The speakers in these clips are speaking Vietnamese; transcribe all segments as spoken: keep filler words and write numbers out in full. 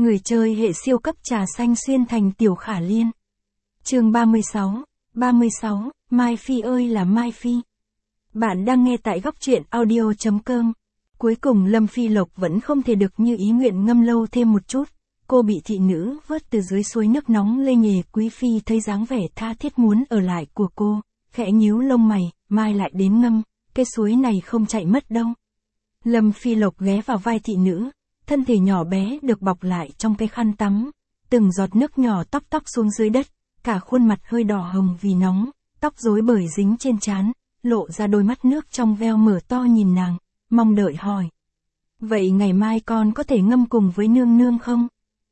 Người chơi hệ siêu cấp trà xanh xuyên thành Tiểu Khả Liên. Chương ba mươi sáu, ba mươi sáu, Mai Phi ơi là Mai Phi. Bạn đang nghe tại góc truyện audio chấm com. Cuối cùng Lâm Phi Lộc vẫn không thể được như ý nguyện ngâm lâu thêm một chút. Cô bị thị nữ vớt từ dưới suối nước nóng lên. Hề Quý Phi thấy dáng vẻ tha thiết muốn ở lại của cô, khẽ nhíu lông mày, mai lại đến ngâm, cái suối này không chạy mất đâu. Lâm Phi Lộc ghé vào vai thị nữ, thân thể nhỏ bé được bọc lại trong cái khăn tắm, từng giọt nước nhỏ tóc tóc xuống dưới đất, cả khuôn mặt hơi đỏ hồng vì nóng, tóc rối bời dính trên trán, lộ ra đôi mắt nước trong veo mở to nhìn nàng, mong đợi hỏi. Vậy ngày mai con có thể ngâm cùng với nương nương không?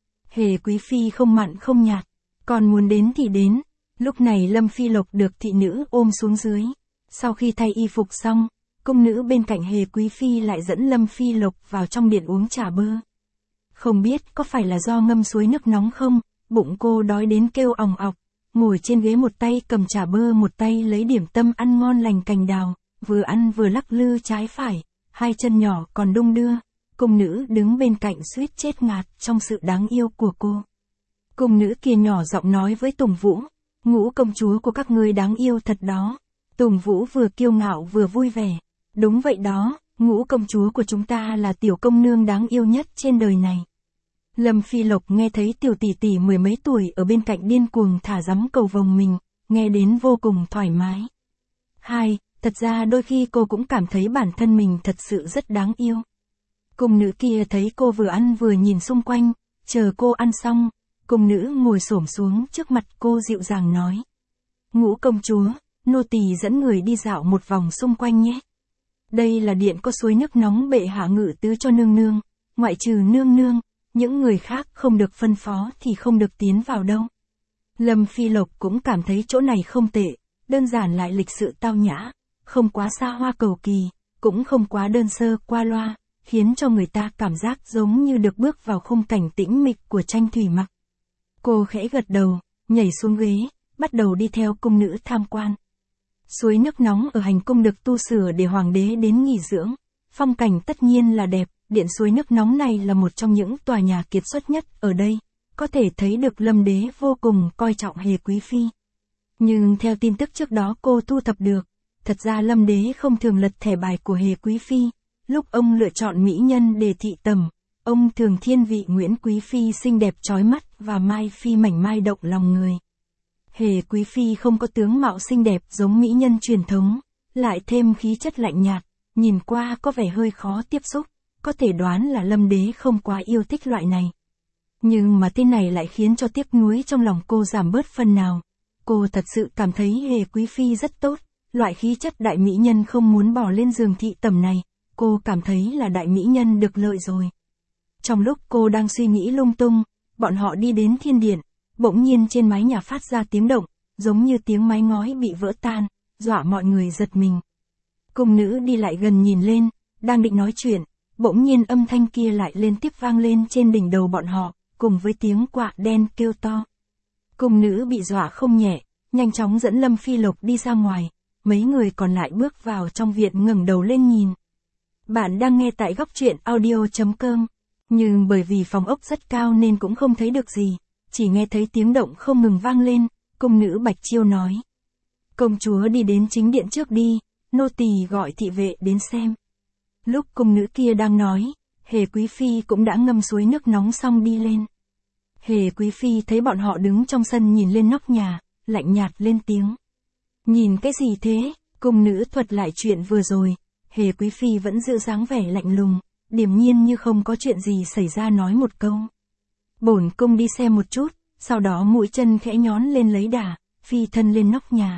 Hề Quý Phi không mặn không nhạt, con muốn đến thì đến. Lúc này Lâm Phi Lộc được thị nữ ôm xuống dưới. Sau khi thay y phục xong, cung nữ bên cạnh Hề Quý Phi lại dẫn Lâm Phi Lộc vào trong điện uống trà bơ. Không biết có phải là do ngâm suối nước nóng không, bụng cô đói đến kêu òng ọc, ngồi trên ghế một tay cầm trà bơ một tay lấy điểm tâm ăn ngon lành cành đào, vừa ăn vừa lắc lư trái phải, hai chân nhỏ còn đung đưa. Cung nữ đứng bên cạnh suýt chết ngạt trong sự đáng yêu của cô. Cung nữ kia nhỏ giọng nói với Tùng Vũ, ngũ công chúa của các ngươi đáng yêu thật đó. Tùng Vũ vừa kiêu ngạo vừa vui vẻ. Đúng vậy đó, ngũ công chúa của chúng ta là tiểu công nương đáng yêu nhất trên đời này. Lâm Phi Lộc nghe thấy tiểu tỷ tỷ mười mấy tuổi ở bên cạnh điên cuồng thả rắm cầu vồng mình, nghe đến vô cùng thoải mái. Hai, thật ra đôi khi cô cũng cảm thấy bản thân mình thật sự rất đáng yêu. Cung nữ kia thấy cô vừa ăn vừa nhìn xung quanh, chờ cô ăn xong, cung nữ ngồi xổm xuống trước mặt cô dịu dàng nói. Ngũ công chúa, nô tỳ dẫn người đi dạo một vòng xung quanh nhé. Đây là điện có suối nước nóng bệ hạ ngự tứ cho nương nương, ngoại trừ nương nương, những người khác không được phân phó thì không được tiến vào đâu. Lâm Phi Lộc cũng cảm thấy chỗ này không tệ, đơn giản lại lịch sự tao nhã, không quá xa hoa cầu kỳ, cũng không quá đơn sơ qua loa, khiến cho người ta cảm giác giống như được bước vào khung cảnh tĩnh mịch của tranh thủy mặc. Cô khẽ gật đầu, nhảy xuống ghế, bắt đầu đi theo cung nữ tham quan. Suối nước nóng ở hành cung được tu sửa để hoàng đế đến nghỉ dưỡng, phong cảnh tất nhiên là đẹp, điện suối nước nóng này là một trong những tòa nhà kiệt xuất nhất ở đây, có thể thấy được Lâm đế vô cùng coi trọng Hề Quý Phi. Nhưng theo tin tức trước đó cô thu thập được, thật ra Lâm đế không thường lật thẻ bài của Hề Quý Phi. Lúc ông lựa chọn mỹ nhân để thị tẩm, ông thường thiên vị Nguyễn Quý Phi xinh đẹp chói mắt và Mai Phi mảnh mai động lòng người. Hề Quý Phi không có tướng mạo xinh đẹp giống mỹ nhân truyền thống, lại thêm khí chất lạnh nhạt, nhìn qua có vẻ hơi khó tiếp xúc, có thể đoán là Lâm đế không quá yêu thích loại này. Nhưng mà tên này lại khiến cho tiếc nuối trong lòng cô giảm bớt phần nào. Cô thật sự cảm thấy Hề Quý Phi rất tốt, loại khí chất đại mỹ nhân không muốn bỏ lên giường thị tẩm này. Cô cảm thấy là đại mỹ nhân được lợi rồi. Trong lúc cô đang suy nghĩ lung tung, bọn họ đi đến thiên điện, bỗng nhiên trên mái nhà phát ra tiếng động, giống như tiếng mái ngói bị vỡ tan, dọa mọi người giật mình. Cung nữ đi lại gần nhìn lên, đang định nói chuyện, bỗng nhiên âm thanh kia lại liên tiếp vang lên trên đỉnh đầu bọn họ, cùng với tiếng quạ đen kêu to. Cung nữ bị dọa không nhẹ, nhanh chóng dẫn Lâm Phi Lộc đi ra ngoài, mấy người còn lại bước vào trong viện ngẩng đầu lên nhìn. Bạn đang nghe tại góc truyện audio chấm com, nhưng bởi vì phòng ốc rất cao nên cũng không thấy được gì, chỉ nghe thấy tiếng động không ngừng vang lên, cung nữ Bạch Chiêu nói. Công chúa đi đến chính điện trước đi, nô tỳ gọi thị vệ đến xem. Lúc cung nữ kia đang nói, Hề Quý Phi cũng đã ngâm suối nước nóng xong đi lên. Hề Quý Phi thấy bọn họ đứng trong sân nhìn lên nóc nhà, lạnh nhạt lên tiếng. Nhìn cái gì thế? Cung nữ thuật lại chuyện vừa rồi. Hề Quý Phi vẫn giữ dáng vẻ lạnh lùng, điềm nhiên như không có chuyện gì xảy ra nói một câu. Bổn cung đi xem một chút, sau đó mũi chân khẽ nhón lên lấy đà, phi thân lên nóc nhà.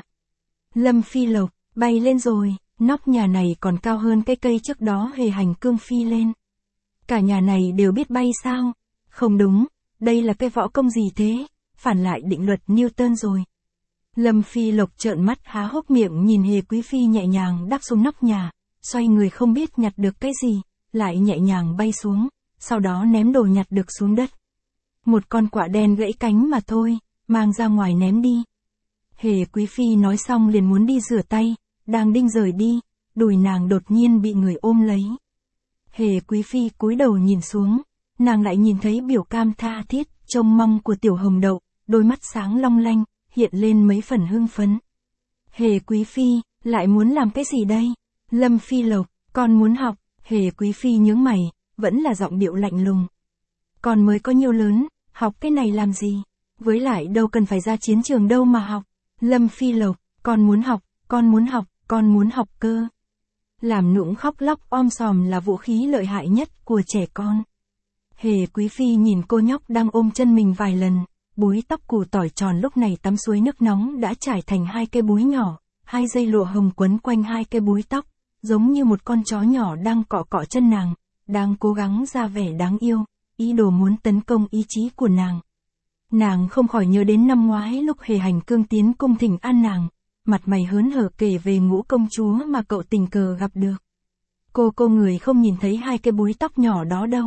Lâm Phi Lộc, bay lên rồi, nóc nhà này còn cao hơn cái cây trước đó Hề Hành Cương phi lên. Cả nhà này đều biết bay sao? Không đúng, đây là cái võ công gì thế? Phản lại định luật Newton rồi. Lâm Phi Lộc trợn mắt há hốc miệng nhìn Hề Quý Phi nhẹ nhàng đáp xuống nóc nhà. Xoay người không biết nhặt được cái gì, lại nhẹ nhàng bay xuống, sau đó ném đồ nhặt được xuống đất. Một con quạ đen gãy cánh mà thôi, mang ra ngoài ném đi. Hề Quý Phi nói xong liền muốn đi rửa tay, đang định rời đi, đùi nàng đột nhiên bị người ôm lấy. Hề Quý Phi cúi đầu nhìn xuống, nàng lại nhìn thấy biểu cam tha thiết, trông mong của Tiểu Hồng Đậu, đôi mắt sáng long lanh, hiện lên mấy phần hưng phấn. Hề Quý Phi, lại muốn làm cái gì đây? Lâm Phi Lộc, con muốn học. Hề Quý Phi nhướng mày, vẫn là giọng điệu lạnh lùng. Con mới có nhiêu lớn, học cái này làm gì? Với lại đâu cần phải ra chiến trường đâu mà học. Lâm Phi Lộc, con muốn học, con muốn học, con muốn học cơ. Làm nũng khóc lóc om sòm là vũ khí lợi hại nhất của trẻ con. Hề Quý Phi nhìn cô nhóc đang ôm chân mình vài lần, búi tóc củ tỏi tròn lúc này tắm suối nước nóng đã trải thành hai cái búi nhỏ, hai dây lụa hồng quấn quanh hai cái búi tóc, giống như một con chó nhỏ đang cọ cọ chân nàng, đang cố gắng ra vẻ đáng yêu, ý đồ muốn tấn công ý chí của nàng. Nàng không khỏi nhớ đến năm ngoái lúc Hề Hành Cương tiến cung thỉnh an nàng, mặt mày hớn hở kể về Ngũ công chúa mà cậu tình cờ gặp được. Cô cô người không nhìn thấy hai cái búi tóc nhỏ đó đâu.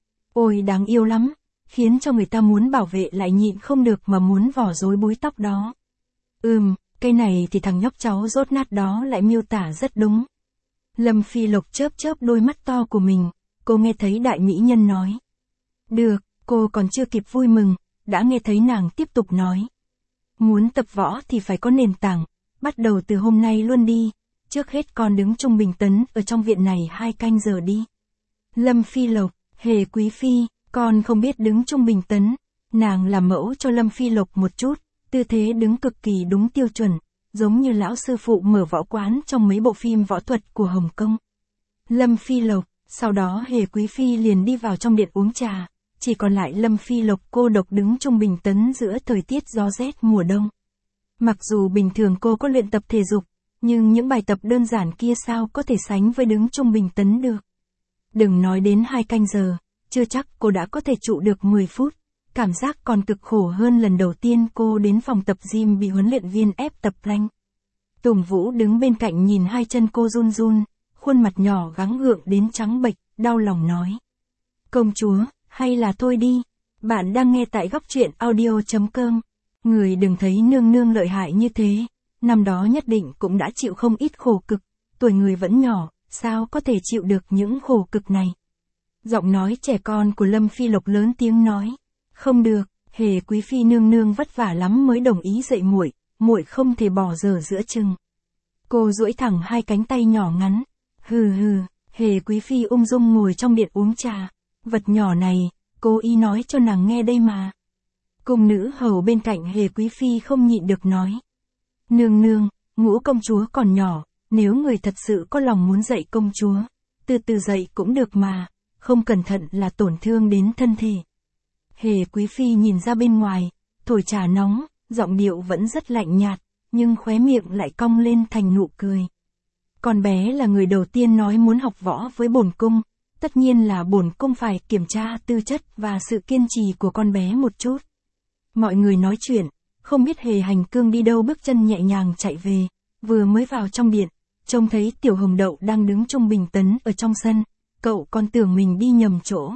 Ôi đáng yêu lắm, khiến cho người ta muốn bảo vệ lại nhịn không được mà muốn vò rối búi tóc đó. Ừm, cái này thì thằng nhóc cháu rốt nát đó lại miêu tả rất đúng. Lâm Phi Lộc chớp chớp đôi mắt to của mình, cô nghe thấy đại mỹ nhân nói. Được, cô còn chưa kịp vui mừng, đã nghe thấy nàng tiếp tục nói. Muốn tập võ thì phải có nền tảng, bắt đầu từ hôm nay luôn đi, trước hết con đứng trung bình tấn ở trong viện này hai canh giờ đi. Lâm Phi Lộc, Hề Quý Phi, con không biết đứng trung bình tấn, nàng làm mẫu cho Lâm Phi Lộc một chút, tư thế đứng cực kỳ đúng tiêu chuẩn, giống như lão sư phụ mở võ quán trong mấy bộ phim võ thuật của Hồng Kông. Lâm Phi Lộc, sau đó Hề Quý Phi liền đi vào trong điện uống trà, chỉ còn lại Lâm Phi Lộc cô độc đứng trung bình tấn giữa thời tiết gió rét mùa đông. Mặc dù bình thường cô có luyện tập thể dục, nhưng những bài tập đơn giản kia sao có thể sánh với đứng trung bình tấn được. Đừng nói đến hai canh giờ, chưa chắc cô đã có thể trụ được mười phút, cảm giác còn cực khổ hơn lần đầu tiên cô đến phòng tập gym bị huấn luyện viên ép tập plank. Tùng Vũ đứng bên cạnh nhìn hai chân cô run run, khuôn mặt nhỏ gắng gượng đến trắng bệch, đau lòng nói. Công chúa, hay là thôi đi, bạn đang nghe tại góc truyện audio chấm com. Người đừng thấy nương nương lợi hại như thế, năm đó nhất định cũng đã chịu không ít khổ cực, tuổi người vẫn nhỏ, sao có thể chịu được những khổ cực này. Giọng nói trẻ con của Lâm Phi Lộc lớn tiếng nói, không được, Hề Quý Phi nương nương vất vả lắm mới đồng ý dạy muội, muội không thể bỏ dở giữa chừng. Cô duỗi thẳng hai cánh tay nhỏ ngắn, hừ hừ, Hề Quý Phi ung dung ngồi trong điện uống trà, vật nhỏ này, cô y nói cho nàng nghe đây mà. Cung nữ hầu bên cạnh Hề Quý Phi không nhịn được nói. Nương nương, Ngũ công chúa còn nhỏ, nếu người thật sự có lòng muốn dạy công chúa, từ từ dạy cũng được mà, không cẩn thận là tổn thương đến thân thể. Hề Quý Phi nhìn ra bên ngoài, thổi trà nóng, giọng điệu vẫn rất lạnh nhạt, nhưng khóe miệng lại cong lên thành nụ cười. Con bé là người đầu tiên nói muốn học võ với bổn cung, tất nhiên là bổn cung phải kiểm tra tư chất và sự kiên trì của con bé một chút. Mọi người nói chuyện, không biết Hề Hành Cương đi đâu bước chân nhẹ nhàng chạy về, vừa mới vào trong điện, trông thấy Tiểu Hồng Đậu đang đứng trung bình tấn ở trong sân, cậu còn tưởng mình đi nhầm chỗ.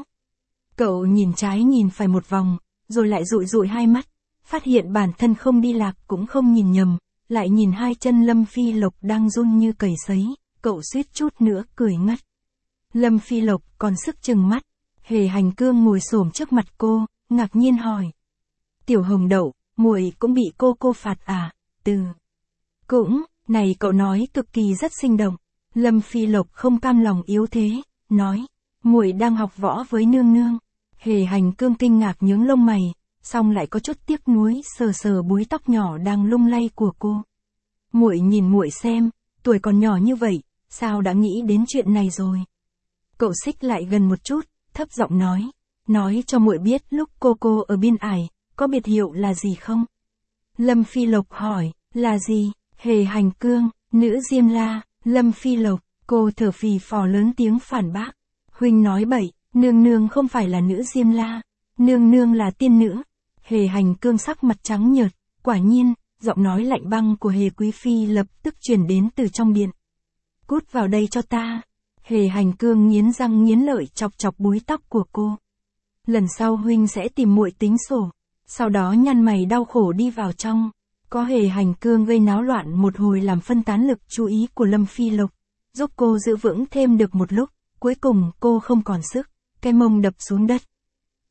Cậu nhìn trái nhìn phải một vòng, rồi lại dụi dụi hai mắt, phát hiện bản thân không đi lạc cũng không nhìn nhầm, lại nhìn hai chân Lâm Phi Lộc đang run như cầy sấy, cậu suýt chút nữa cười ngất. Lâm Phi Lộc còn sức chừng mắt, Hề Hành Cương ngồi xổm trước mặt cô, ngạc nhiên hỏi. Tiểu Hồng Đậu, muội cũng bị cô cô phạt à? Từ. Cũng, này cậu nói cực kỳ rất sinh động. Lâm Phi Lộc không cam lòng yếu thế, nói, muội đang học võ với nương nương. Hề Hành Cương kinh ngạc nhướng lông mày, xong lại có chút tiếc nuối sờ sờ búi tóc nhỏ đang lung lay của cô. Muội nhìn muội xem, tuổi còn nhỏ như vậy, sao đã nghĩ đến chuyện này rồi? Cậu xích lại gần một chút, thấp giọng nói, nói cho muội biết lúc cô cô ở biên ải, có biệt hiệu là gì không? Lâm Phi Lộc hỏi, là gì? Hề Hành Cương, nữ Diêm La. Lâm Phi Lộc, cô thở phì phò lớn tiếng phản bác. Huynh nói bậy, nương nương không phải là nữ Diêm La, nương nương là tiên nữ. Hề Hành Cương sắc mặt trắng nhợt, quả nhiên, giọng nói lạnh băng của Hề Quý Phi lập tức truyền đến từ trong điện. Cút vào đây cho ta. Hề Hành Cương nghiến răng nghiến lợi chọc chọc búi tóc của cô. Lần sau huynh sẽ tìm muội tính sổ. Sau đó nhăn mày đau khổ đi vào trong. Có Hề Hành Cương gây náo loạn một hồi làm phân tán lực chú ý của Lâm Phi Lộc, giúp cô giữ vững thêm được một lúc, cuối cùng cô không còn sức, cái mông đập xuống đất,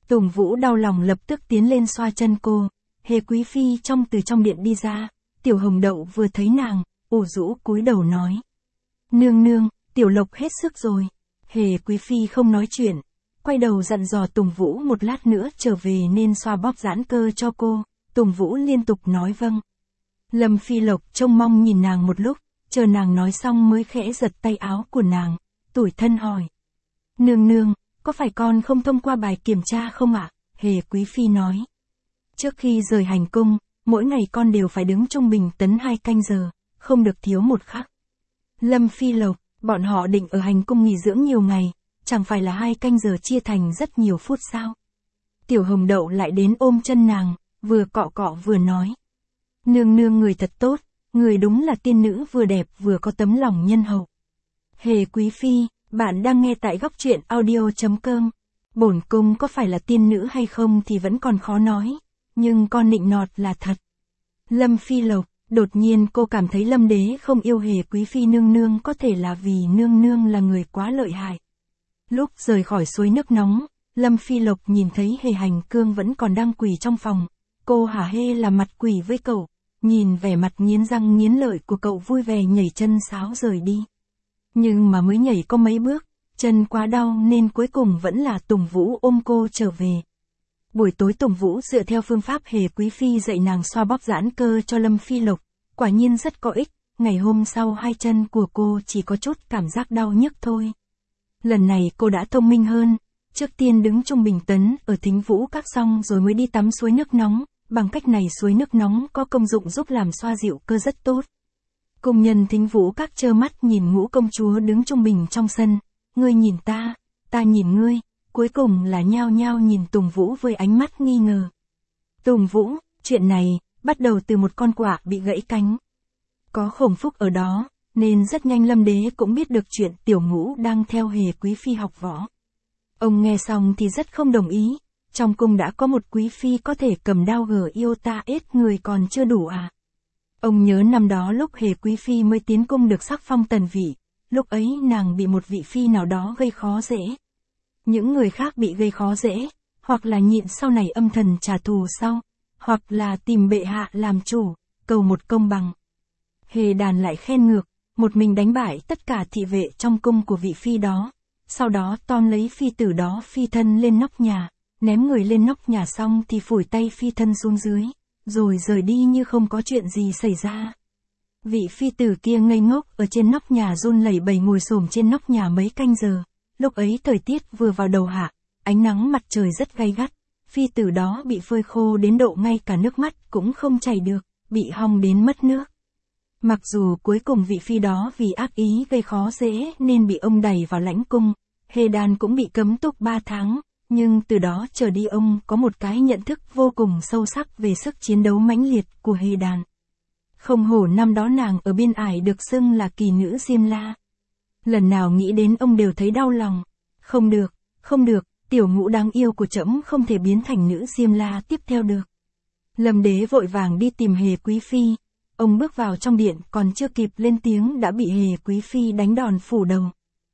Tùng Vũ đau lòng lập tức tiến lên xoa chân cô. Hề Quý Phi trong từ trong điện đi ra, Tiểu Hồng Đậu vừa thấy nàng, ủ rũ cúi đầu nói. Nương nương, Tiểu Lộc hết sức rồi. Hề Quý Phi không nói chuyện, quay đầu dặn dò Tùng Vũ một lát nữa trở về nên xoa bóp giãn cơ cho cô. Tùng Vũ liên tục nói vâng. Lâm Phi Lộc trông mong nhìn nàng một lúc, chờ nàng nói xong mới khẽ giật tay áo của nàng, tủi thân hỏi. Nương nương, có phải con không thông qua bài kiểm tra không ạ? Hề Quý Phi nói. Trước khi rời hành cung, mỗi ngày con đều phải đứng trung bình tấn hai canh giờ, không được thiếu một khắc. Lâm Phi Lộc, bọn họ định ở hành cung nghỉ dưỡng nhiều ngày, chẳng phải là hai canh giờ chia thành rất nhiều phút sao? Tiểu Hồng Đậu lại đến ôm chân nàng, vừa cọ cọ vừa nói. Nương nương người thật tốt, người đúng là tiên nữ vừa đẹp vừa có tấm lòng nhân hậu. Hề Quý Phi, bạn đang nghe tại góc truyện audio chấm com. Bổn cung có phải là tiên nữ hay không thì vẫn còn khó nói, nhưng con nịnh nọt là thật. Lâm Phi Lộc, đột nhiên cô cảm thấy Lâm Đế không yêu Hề Quý Phi nương nương có thể là vì nương nương là người quá lợi hại. Lúc rời khỏi suối nước nóng, Lâm Phi Lộc nhìn thấy Hề Hành Cương vẫn còn đang quỳ trong phòng. Cô hả hê là mặt quỷ với cậu, nhìn vẻ mặt nghiến răng nghiến lợi của cậu vui vẻ nhảy chân sáo rời đi. Nhưng mà mới nhảy có mấy bước, chân quá đau nên cuối cùng vẫn là Tùng Vũ ôm cô trở về. Buổi tối Tùng Vũ dựa theo phương pháp Hề Quý Phi dạy nàng xoa bóp giãn cơ cho Lâm Phi Lộc, quả nhiên rất có ích, ngày hôm sau hai chân của cô chỉ có chút cảm giác đau nhức thôi. Lần này cô đã thông minh hơn, trước tiên đứng trung bình tấn ở Thính Vũ Các xong rồi mới đi tắm suối nước nóng, bằng cách này suối nước nóng có công dụng giúp làm xoa dịu cơ rất tốt. Cung nhân Thính Vũ Các trơ mắt nhìn Ngũ công chúa đứng trung bình trong sân, ngươi nhìn ta, ta nhìn ngươi, cuối cùng là nhao nhao nhìn Tùng Vũ với ánh mắt nghi ngờ. Tùng Vũ, chuyện này, bắt đầu từ một con quạ bị gãy cánh. Có Khổng Phúc ở đó, nên rất nhanh Lâm Đế cũng biết được chuyện Tiểu Ngũ đang theo Hề Quý Phi học võ. Ông nghe xong thì rất không đồng ý, trong cung đã có một quý phi có thể cầm đao gở yêu ta ết người còn chưa đủ à. Ông nhớ năm đó lúc Hề Quý Phi mới tiến cung được sắc phong tần vị, lúc ấy nàng bị một vị phi nào đó gây khó dễ. Những người khác bị gây khó dễ, hoặc là nhịn sau này âm thầm trả thù sau, hoặc là tìm bệ hạ làm chủ, cầu một công bằng. Hề Đàn lại khen ngược, một mình đánh bại tất cả thị vệ trong cung của vị phi đó, sau đó Tom lấy phi tử đó phi thân lên nóc nhà, ném người lên nóc nhà xong thì phủi tay phi thân xuống dưới, rồi rời đi như không có chuyện gì xảy ra. Vị phi tử kia ngây ngốc ở trên nóc nhà run lẩy bẩy ngồi xổm trên nóc nhà mấy canh giờ, lúc ấy thời tiết vừa vào đầu hạ, ánh nắng mặt trời rất gay gắt, phi tử đó bị phơi khô đến độ ngay cả nước mắt cũng không chảy được, bị hong đến mất nước. Mặc dù cuối cùng vị phi đó vì ác ý gây khó dễ nên bị ông đày vào lãnh cung, Hề Đàn cũng bị cấm túc ba tháng, nhưng từ đó trở đi ông có một cái nhận thức vô cùng sâu sắc về sức chiến đấu mãnh liệt của Hề Đàn. Không hổ năm đó nàng ở biên ải được xưng là kỳ nữ Diêm La. Lần nào nghĩ đến ông đều thấy đau lòng. Không được, không được, Tiểu Ngũ đáng yêu của trẫm không thể biến thành nữ Diêm La tiếp theo được. Lâm Đế vội vàng đi tìm Hề Quý Phi. Ông bước vào trong điện còn chưa kịp lên tiếng đã bị Hề Quý Phi đánh đòn phủ đầu.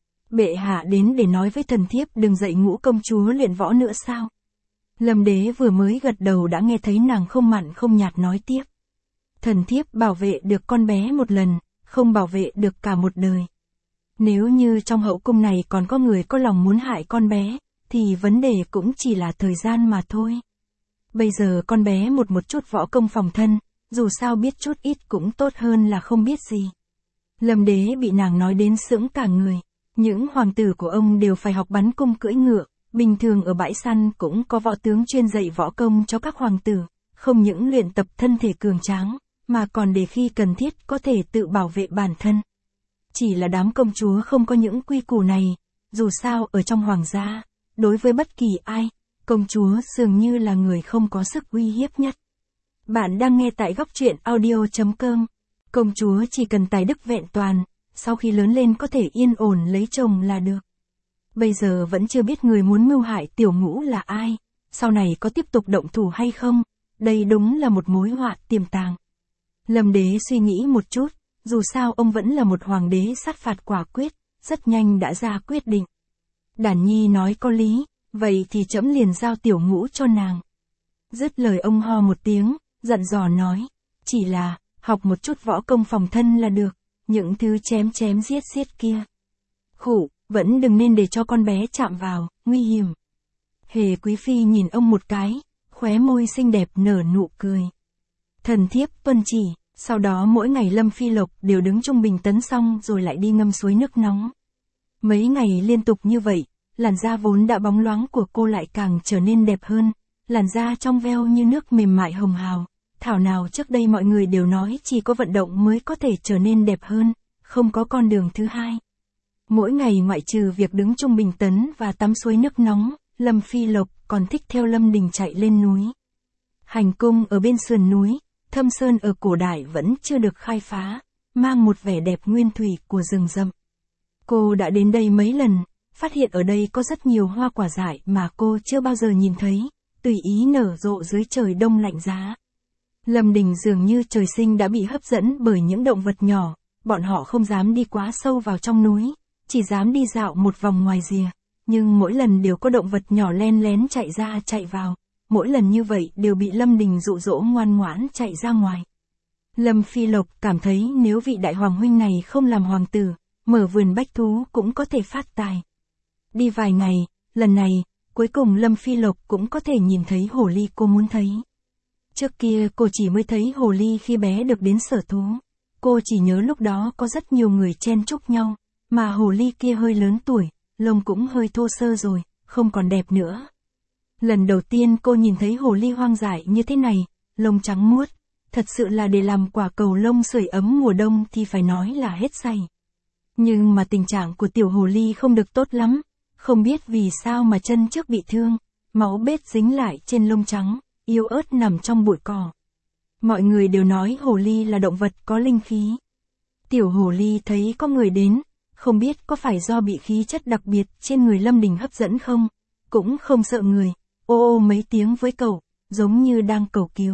Bệ hạ đến để nói với thần thiếp đừng dạy Ngũ công chúa luyện võ nữa sao? Lâm Đế vừa mới gật đầu đã nghe thấy nàng không mặn không nhạt nói tiếp. Thần thiếp bảo vệ được con bé một lần, không bảo vệ được cả một đời. Nếu như trong hậu cung này còn có người có lòng muốn hại con bé, thì vấn đề cũng chỉ là thời gian mà thôi. Bây giờ con bé một một chút võ công phòng thân, dù sao biết chút ít cũng tốt hơn là không biết gì. Lâm Đế bị nàng nói đến sững cả người. Những hoàng tử của ông đều phải học bắn cung cưỡi ngựa, bình thường ở bãi săn cũng có võ tướng chuyên dạy võ công cho các hoàng tử, không những luyện tập thân thể cường tráng, mà còn để khi cần thiết có thể tự bảo vệ bản thân. Chỉ là đám công chúa không có những quy củ này, dù sao ở trong hoàng gia, đối với bất kỳ ai, công chúa dường như là người không có sức uy hiếp nhất. Bạn đang nghe tại góc truyện audio chấm com. Công chúa chỉ cần tài đức vẹn toàn, sau khi lớn lên có thể yên ổn lấy chồng là được. Bây giờ vẫn chưa biết người muốn mưu hại Tiểu Ngũ là ai, sau này có tiếp tục động thủ hay không, đây đúng là một mối họa tiềm tàng. Lâm Đế suy nghĩ một chút, dù sao ông vẫn là một hoàng đế sát phạt quả quyết, rất nhanh đã ra quyết định. Đản Nhi nói có lý, vậy thì trẫm liền giao tiểu ngũ cho nàng. Dứt lời ông ho một tiếng, dặn dò nói, chỉ là, học một chút võ công phòng thân là được, những thứ chém chém giết giết kia. Khụ, vẫn đừng nên để cho con bé chạm vào, nguy hiểm. Hề Quý Phi nhìn ông một cái, khóe môi xinh đẹp nở nụ cười. Thần thiếp tuân chỉ, sau đó mỗi ngày Lâm Phi Lộc đều đứng trung bình tấn xong rồi lại đi ngâm suối nước nóng. Mấy ngày liên tục như vậy, làn da vốn đã bóng loáng của cô lại càng trở nên đẹp hơn, làn da trong veo như nước mềm mại hồng hào. Thảo nào trước đây mọi người đều nói chỉ có vận động mới có thể trở nên đẹp hơn, không có con đường thứ hai. Mỗi ngày ngoại trừ việc đứng trung bình tấn và tắm suối nước nóng, Lâm Phi Lộc còn thích theo Lâm Đình chạy lên núi. Hành cung ở bên sườn núi, Thâm Sơn ở cổ đại vẫn chưa được khai phá, mang một vẻ đẹp nguyên thủy của rừng rậm. Cô đã đến đây mấy lần, phát hiện ở đây có rất nhiều hoa quả dại mà cô chưa bao giờ nhìn thấy, tùy ý nở rộ dưới trời đông lạnh giá. Lâm Đình dường như trời sinh đã bị hấp dẫn bởi những động vật nhỏ, bọn họ không dám đi quá sâu vào trong núi, chỉ dám đi dạo một vòng ngoài rìa, nhưng mỗi lần đều có động vật nhỏ len lén chạy ra chạy vào, mỗi lần như vậy đều bị Lâm Đình dụ dỗ ngoan ngoãn chạy ra ngoài. Lâm Phi Lộc cảm thấy nếu vị đại hoàng huynh này không làm hoàng tử, mở vườn bách thú cũng có thể phát tài. Đi vài ngày, lần này, cuối cùng Lâm Phi Lộc cũng có thể nhìn thấy hồ ly cô muốn thấy. Trước kia cô chỉ mới thấy hồ ly khi bé được đến sở thú. Cô chỉ nhớ lúc đó có rất nhiều người chen chúc nhau, mà hồ ly kia hơi lớn tuổi, lông cũng hơi thô sơ rồi, không còn đẹp nữa. Lần đầu tiên cô nhìn thấy hồ ly hoang dại như thế này, lông trắng muốt, thật sự là để làm quả cầu lông sưởi ấm mùa đông thì phải nói là hết say. Nhưng mà tình trạng của tiểu hồ ly không được tốt lắm, không biết vì sao mà chân trước bị thương, máu bết dính lại trên lông trắng, yếu ớt nằm trong bụi cỏ. Mọi người đều nói hồ ly là động vật có linh khí. Tiểu hồ ly thấy có người đến, không biết có phải do bị khí chất đặc biệt trên người Lâm Đình hấp dẫn không, cũng không sợ người, ô ô mấy tiếng với cậu, giống như đang cầu cứu.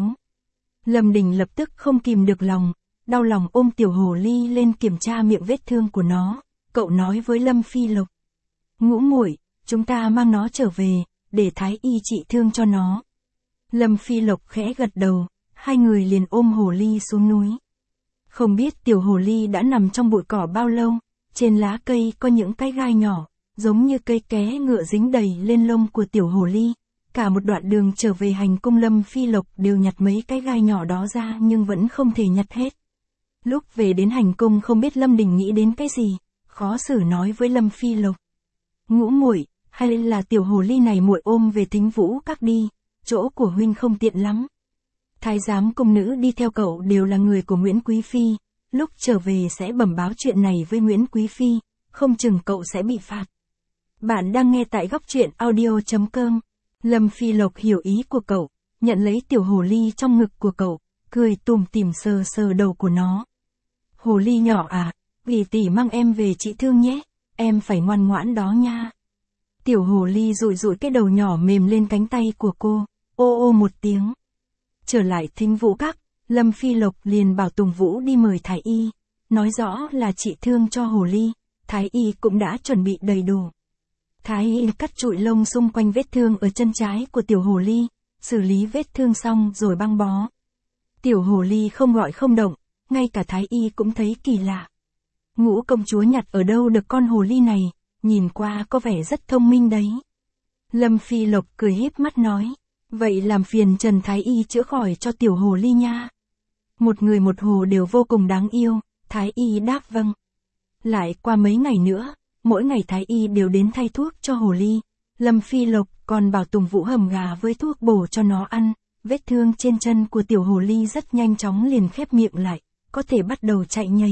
Lâm Đình lập tức không kìm được lòng, đau lòng ôm tiểu hồ ly lên kiểm tra miệng vết thương của nó, cậu nói với Lâm Phi Lộc. Ngũ muội, chúng ta mang nó trở về, để thái y trị thương cho nó. Lâm Phi Lộc khẽ gật đầu, hai người liền ôm hồ ly xuống núi. Không biết tiểu hồ ly đã nằm trong bụi cỏ bao lâu, trên lá cây có những cái gai nhỏ, giống như cây ké ngựa dính đầy lên lông của tiểu hồ ly. Cả một đoạn đường trở về hành cung Lâm Phi Lộc đều nhặt mấy cái gai nhỏ đó ra nhưng vẫn không thể nhặt hết. Lúc về đến hành cung không biết Lâm Đình nghĩ đến cái gì, khó xử nói với Lâm Phi Lộc. Ngũ muội, hay là tiểu hồ ly này muội ôm về Thính Vũ Các đi, chỗ của huynh không tiện lắm. Thái giám cung nữ đi theo cậu đều là người của Nguyễn Quý Phi, lúc trở về sẽ bẩm báo chuyện này với Nguyễn Quý Phi, không chừng cậu sẽ bị phạt. Bạn đang nghe tại góc truyện audio chấm com. Lâm Phi Lộc hiểu ý của cậu, nhận lấy tiểu hồ ly trong ngực của cậu, cười tủm tỉm sờ sờ đầu của nó. Hồ ly nhỏ à, vì tỷ mang em về trị thương nhé, em phải ngoan ngoãn đó nha. Tiểu hồ ly dụi dụi cái đầu nhỏ mềm lên cánh tay của cô, ô ô một tiếng. Trở lại Thính Vũ Các, Lâm Phi Lộc liền bảo Tùng Vũ đi mời thái y, nói rõ là trị thương cho hồ ly, thái y cũng đã chuẩn bị đầy đủ. Thái y cắt trụi lông xung quanh vết thương ở chân trái của tiểu hồ ly, xử lý vết thương xong rồi băng bó. Tiểu hồ ly không gọi không động, ngay cả thái y cũng thấy kỳ lạ. Ngũ công chúa nhặt ở đâu được con hồ ly này, nhìn qua có vẻ rất thông minh đấy. Lâm Phi Lộc cười híp mắt nói, vậy làm phiền Trần thái y chữa khỏi cho tiểu hồ ly nha. Một người một hồ đều vô cùng đáng yêu, thái y đáp vâng. Lại qua mấy ngày nữa, mỗi ngày thái y đều đến thay thuốc cho hồ ly. Lâm Phi Lộc còn bảo Tùng Vũ hầm gà với thuốc bổ cho nó ăn, vết thương trên chân của tiểu hồ ly rất nhanh chóng liền khép miệng lại, có thể bắt đầu chạy nhảy.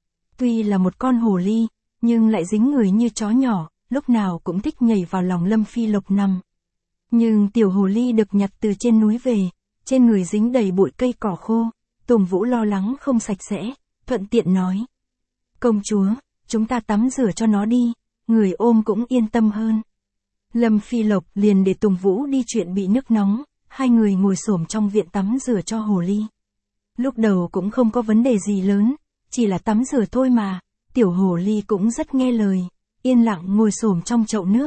Tuy là một con hồ ly, nhưng lại dính người như chó nhỏ, lúc nào cũng thích nhảy vào lòng Lâm Phi Lộc nằm. Nhưng tiểu hồ ly được nhặt từ trên núi về, trên người dính đầy bụi cây cỏ khô, Tùng Vũ lo lắng không sạch sẽ, thuận tiện nói. Công chúa, chúng ta tắm rửa cho nó đi, người ôm cũng yên tâm hơn. Lâm Phi Lộc liền để Tùng Vũ đi chuyện bị nước nóng, hai người ngồi xổm trong viện tắm rửa cho hồ ly. Lúc đầu cũng không có vấn đề gì lớn, chỉ là tắm rửa thôi mà, tiểu hồ ly cũng rất nghe lời, yên lặng ngồi xổm trong chậu nước,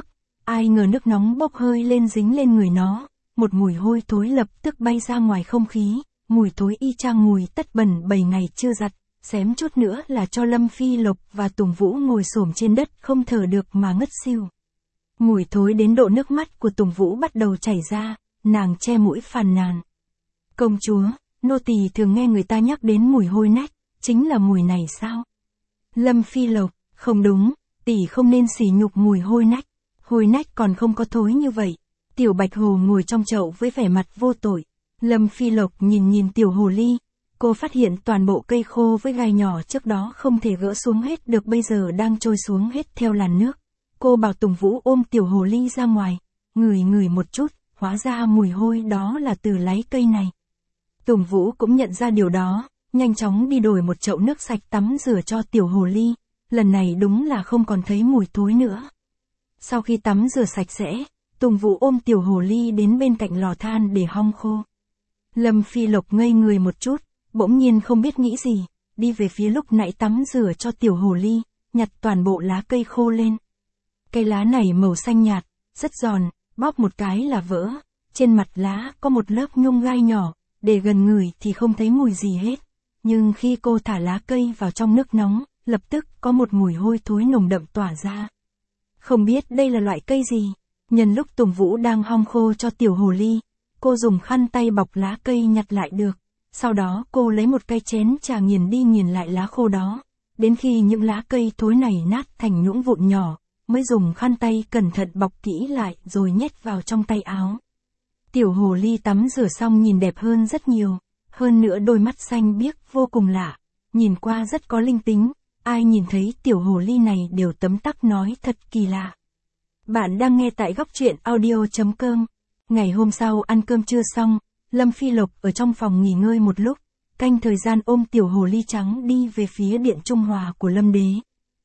ai ngờ nước nóng bốc hơi lên dính lên người nó, một mùi hôi thối lập tức bay ra ngoài không khí, mùi thối y chang mùi tất bẩn bảy ngày chưa giặt, xém chút nữa là cho Lâm Phi Lộc và Tùng Vũ ngồi xổm trên đất không thở được mà ngất xỉu. Mùi thối đến độ nước mắt của Tùng Vũ bắt đầu chảy ra, nàng che mũi phàn nàn. Công chúa, nô tỳ thường nghe người ta nhắc đến mùi hôi nách, chính là mùi này sao? Lâm Phi Lộc, không đúng, tỷ không nên sỉ nhục mùi hôi nách, hôi nách còn không có thối như vậy. Tiểu Bạch Hồ ngồi trong chậu với vẻ mặt vô tội. Lâm Phi Lộc nhìn nhìn tiểu hồ ly, cô phát hiện toàn bộ cây khô với gai nhỏ trước đó không thể gỡ xuống hết được bây giờ đang trôi xuống hết theo làn nước. Cô bảo Tùng Vũ ôm tiểu hồ ly ra ngoài, ngửi ngửi một chút, hóa ra mùi hôi đó là từ láy cây này. Tùng Vũ cũng nhận ra điều đó, nhanh chóng đi đổi một chậu nước sạch tắm rửa cho tiểu hồ ly, lần này đúng là không còn thấy mùi thối nữa. Sau khi tắm rửa sạch sẽ, Tùng Vũ ôm tiểu hồ ly đến bên cạnh lò than để hong khô. Lâm Phi Lộc ngây người một chút, bỗng nhiên không biết nghĩ gì, đi về phía lúc nãy tắm rửa cho tiểu hồ ly, nhặt toàn bộ lá cây khô lên. Cây lá này màu xanh nhạt, rất giòn, bóp một cái là vỡ, trên mặt lá có một lớp nhung gai nhỏ, để gần ngửi thì không thấy mùi gì hết. Nhưng khi cô thả lá cây vào trong nước nóng, lập tức có một mùi hôi thối nồng đậm tỏa ra. Không biết đây là loại cây gì. Nhân lúc Tùng Vũ đang hong khô cho tiểu hồ ly, cô dùng khăn tay bọc lá cây nhặt lại được. Sau đó cô lấy một cây chén trà nghiền đi nghiền lại lá khô đó. Đến khi những lá cây thối này nát thành nhũng vụn nhỏ, mới dùng khăn tay cẩn thận bọc kỹ lại rồi nhét vào trong tay áo. Tiểu hồ ly tắm rửa xong nhìn đẹp hơn rất nhiều, hơn nữa đôi mắt xanh biếc vô cùng lạ, nhìn qua rất có linh tính, ai nhìn thấy tiểu hồ ly này đều tấm tắc nói thật kỳ lạ. Bạn đang nghe tại góc truyện audio chấm com. Ngày hôm sau ăn cơm trưa xong, Lâm Phi Lộc ở trong phòng nghỉ ngơi một lúc, canh thời gian ôm tiểu hồ ly trắng đi về phía điện Trung Hòa của Lâm Đế.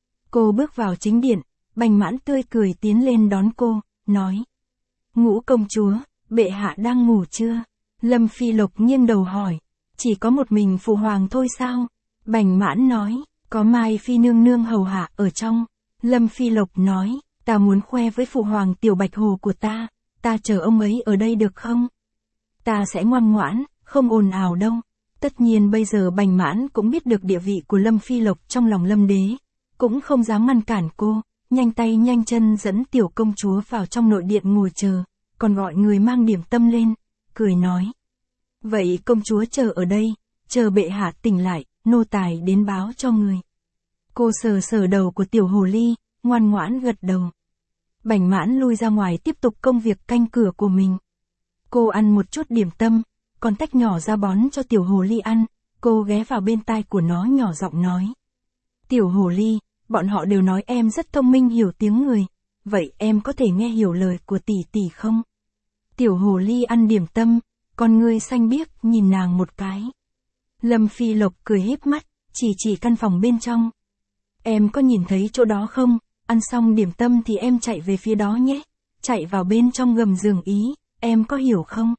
Cô bước vào chính điện, Bành Mãn tươi cười tiến lên đón cô, nói: Ngũ công chúa, bệ hạ đang ngủ chưa? Lâm Phi Lộc nghiêng đầu hỏi: Chỉ có một mình phụ hoàng thôi sao? Bành Mãn nói: Có Mai Phi nương nương hầu hạ ở trong. Lâm Phi Lộc nói: Ta muốn khoe với phụ hoàng tiểu Bạch Hồ của ta, ta chờ ông ấy ở đây được không? Ta sẽ ngoan ngoãn, không ồn ào đâu. Tất nhiên bây giờ Bành Mãn cũng biết được địa vị của Lâm Phi Lộc trong lòng Lâm Đế, cũng không dám ngăn cản cô, nhanh tay nhanh chân dẫn tiểu công chúa vào trong nội điện ngồi chờ, còn gọi người mang điểm tâm lên, cười nói: Vậy công chúa chờ ở đây, chờ bệ hạ tỉnh lại, nô tài đến báo cho người. Cô sờ sờ đầu của tiểu hồ ly, ngoan ngoãn gật đầu. Bành Mãn lui ra ngoài tiếp tục công việc canh cửa của mình. Cô ăn một chút điểm tâm, còn tách nhỏ ra bón cho tiểu hồ ly ăn, cô ghé vào bên tai của nó nhỏ giọng nói: Tiểu hồ ly, bọn họ đều nói em rất thông minh hiểu tiếng người, vậy em có thể nghe hiểu lời của tỷ tỷ không? Tiểu hồ ly ăn điểm tâm, con ngươi xanh biếc nhìn nàng một cái. Lâm Phi Lộc cười híp mắt, chỉ chỉ căn phòng bên trong. Em có nhìn thấy chỗ đó không? Ăn xong điểm tâm thì em chạy về phía đó nhé. Chạy vào bên trong gầm giường ý, em có hiểu không?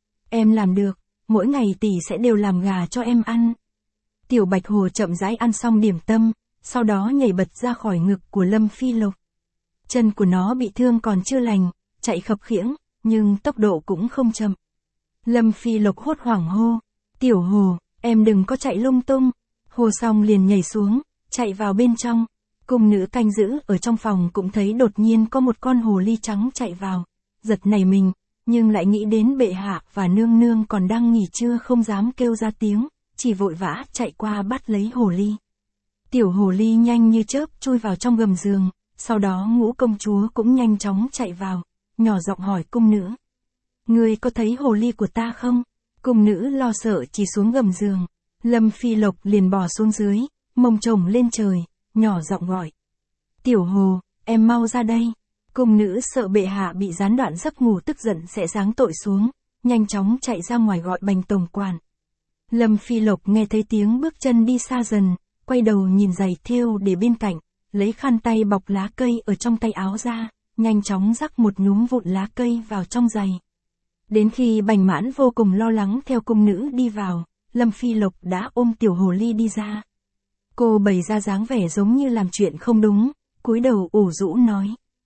Em làm được, mỗi ngày tỷ sẽ đều làm gà cho em ăn. Tiểu Bạch Hồ chậm rãi ăn xong điểm tâm, sau đó nhảy bật ra khỏi ngực của Lâm Phi Lộc. Chân của nó bị thương còn chưa lành, chạy khập khiễng, nhưng tốc độ cũng không chậm. Lâm Phi Lộc hốt hoảng hô: Tiểu Hồ, em đừng có chạy lung tung. Hồ xong liền nhảy xuống, chạy vào bên trong. Cung nữ canh giữ ở trong phòng cũng thấy đột nhiên có một con hồ ly trắng chạy vào, giật nảy mình, nhưng lại nghĩ đến bệ hạ và nương nương còn đang nghỉ trưa không dám kêu ra tiếng, chỉ vội vã chạy qua bắt lấy hồ ly. Tiểu hồ ly nhanh như chớp chui vào trong gầm giường, sau đó Ngũ công chúa cũng nhanh chóng chạy vào, nhỏ giọng hỏi cung nữ: Ngươi có thấy hồ ly của ta không? Cung nữ lo sợ chỉ xuống gầm giường. Lâm Phi Lộc liền bò xuống dưới, mông chồng lên trời, nhỏ giọng gọi: Tiểu Hồ, em mau ra đây. Cung nữ sợ bệ hạ bị gián đoạn giấc ngủ tức giận sẽ giáng tội xuống, nhanh chóng chạy ra ngoài gọi Bành tổng quản. Lâm Phi Lộc nghe thấy tiếng bước chân đi xa dần, quay đầu nhìn giày thêu để bên cạnh, lấy khăn tay bọc lá cây ở trong tay áo ra, nhanh chóng rắc một nhúm vụn lá cây vào trong giày. Đến khi Bành Mãn vô cùng lo lắng theo cung nữ đi vào, Lâm Phi Lộc đã ôm tiểu hồ ly đi ra. Cô bày ra dáng vẻ giống như làm chuyện không đúng, cúi đầu ủ rũ nói: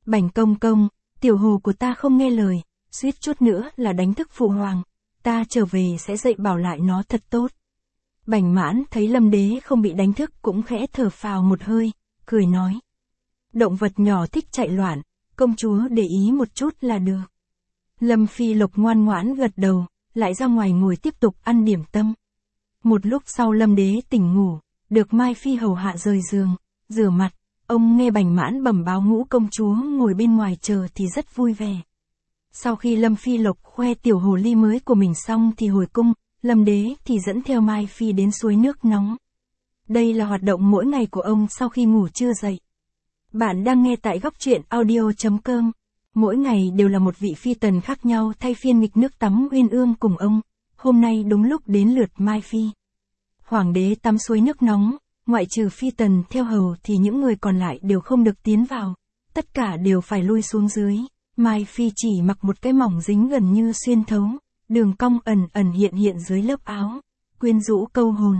Bành công công, tiểu hồ của ta không nghe lời, suýt chút nữa là đánh thức phụ hoàng, ta trở về sẽ dạy bảo lại nó thật tốt. Bành Mãn thấy Lâm Đế không bị đánh thức cũng khẽ thở phào một hơi, cười nói. Động vật nhỏ thích chạy loạn, công chúa để ý một chút là được. Lâm Phi Lộc ngoan ngoãn gật đầu, lại ra ngoài ngồi tiếp tục ăn điểm tâm. Một lúc sau Lâm Đế tỉnh ngủ, được Mai Phi hầu hạ rời giường, rửa mặt, ông nghe Bành Mãn bẩm báo Ngũ công chúa ngồi bên ngoài chờ thì rất vui vẻ. Sau khi Lâm Phi Lộc khoe tiểu hồ ly mới của mình xong thì hồi cung, Lâm Đế thì dẫn theo Mai Phi đến suối nước nóng. Đây là hoạt động mỗi ngày của ông sau khi ngủ trưa dậy. Bạn đang nghe tại góc truyện audio chấm com. Mỗi ngày đều là một vị phi tần khác nhau thay phiên nghịch nước tắm uyên ương cùng ông. Hôm nay đúng lúc đến lượt Mai Phi. Hoàng đế tắm suối nước nóng, ngoại trừ phi tần theo hầu thì những người còn lại đều không được tiến vào. Tất cả đều phải lui xuống dưới. Mai Phi chỉ mặc một cái mỏng dính gần như xuyên thấu, đường cong ẩn ẩn hiện hiện dưới lớp áo, quyến rũ câu hồn.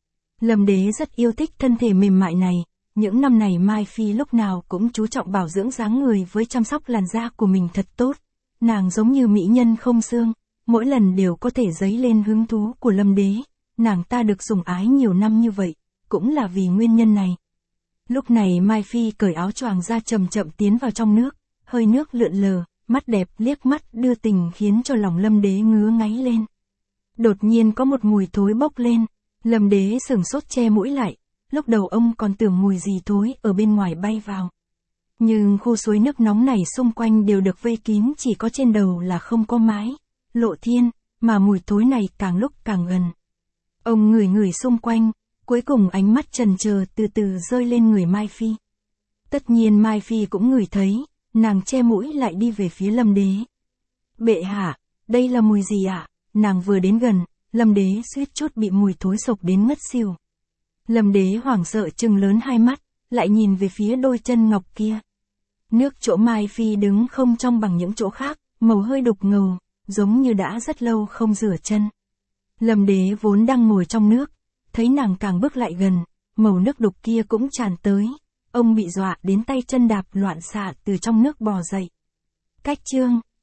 Lâm Đế rất yêu thích thân thể mềm mại này, những năm này Mai Phi lúc nào cũng chú trọng bảo dưỡng dáng người với chăm sóc làn da của mình thật tốt. Nàng giống như mỹ nhân không xương, mỗi lần đều có thể dấy lên hứng thú của Lâm Đế. Nàng ta được sủng ái nhiều năm như vậy, cũng là vì nguyên nhân này. Lúc này Mai Phi cởi áo choàng ra chậm chậm tiến vào trong nước, hơi nước lượn lờ, mắt đẹp liếc mắt đưa tình khiến cho lòng Lâm Đế ngứa ngáy lên. Đột nhiên có một mùi thối bốc lên, Lâm Đế sửng sốt che mũi lại, lúc đầu ông còn tưởng mùi gì thối ở bên ngoài bay vào. Nhưng khu suối nước nóng này xung quanh đều được vây kín, chỉ có trên đầu là không có mái, lộ thiên, mà mùi thối này càng lúc càng gần. Ông ngửi ngửi xung quanh, cuối cùng ánh mắt chần chờ từ từ rơi lên người Mai Phi. Tất nhiên Mai Phi cũng ngửi thấy, nàng che mũi lại đi về phía Lâm Đế. Bệ hạ, đây là mùi gì ạ? À? Nàng vừa đến gần, Lâm Đế suýt chút bị mùi thối sộc đến ngất xỉu. Lâm Đế hoảng sợ trừng lớn hai mắt, lại nhìn về phía đôi chân ngọc kia. Nước chỗ Mai Phi đứng không trong bằng những chỗ khác, màu hơi đục ngầu, giống như đã rất lâu không rửa chân. Lâm Đế vốn đang ngồi trong nước, thấy nàng càng bước lại gần, màu nước đục kia cũng tràn tới. Ông bị dọa đến tay chân đạp loạn xạ từ trong nước bò dậy. Cách chương